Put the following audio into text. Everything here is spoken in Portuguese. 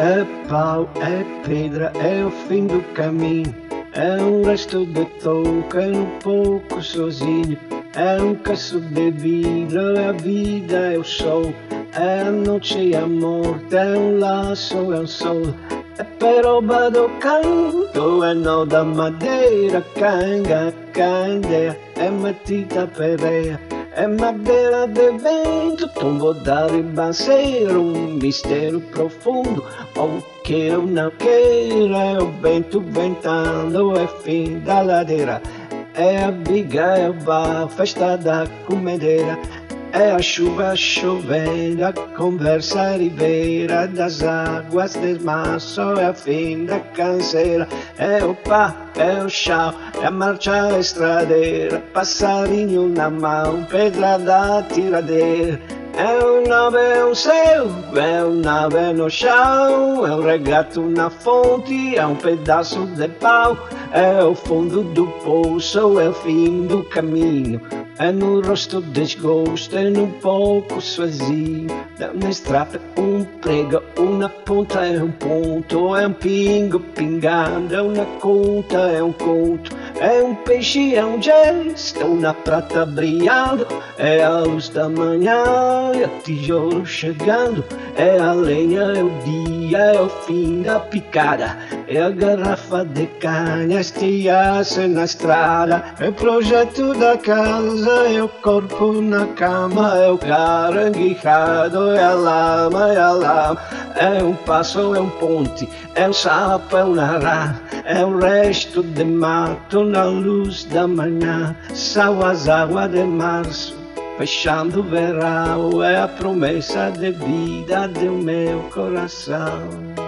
É pau, é pedra, é o fim do caminho. É um resto de touca, é um pouco sozinho. É um cacho de vidro, é a vida, é o sol. É a noite e a morte, é um laço, é um sol. É peroba do canto, é nó da madeira, canga, candeia, é matita pereia. É madeira de vento, tombo da ribanceira, um mistério profundo, ou queira ou não queira, é o vento ventando, é fim da ladeira, é a biga, é o bar, festa da comedeira, é a chuva chovendo, a conversa ribeira das águas del mar, só é a fim da canseira, é o pá, é o chão, é a marcha estradeira, passarinho na mão, pedra da tiradeira. É um nave, é um céu, é um nave no chão, é um regato na fonte, é um pedaço de pau, é o fundo do poço, é o fim do caminho. É no rosto desgosto, é num pouco sozinho. Da uma estrada, um prego, uma ponta, é um ponto, é um pingo pingando, é uma conta, é um conto. É um peixe, é um gesto, é uma prata brilhando, é a luz da manhã, é o tijolo chegando, é a lenha, é o dia, é o fim da picada, é a garrafa de canha, estiar-se na estrada, é o projeto da casa, é o corpo na cama, é o caranguejado, é a lama, é um passo, é um ponte, é um sapo, é um ará, é o resto de mato na luz da manhã, são as águas de março, fechando o verão, é a promessa de vida do meu coração.